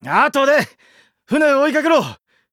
後で船を追いかけろ。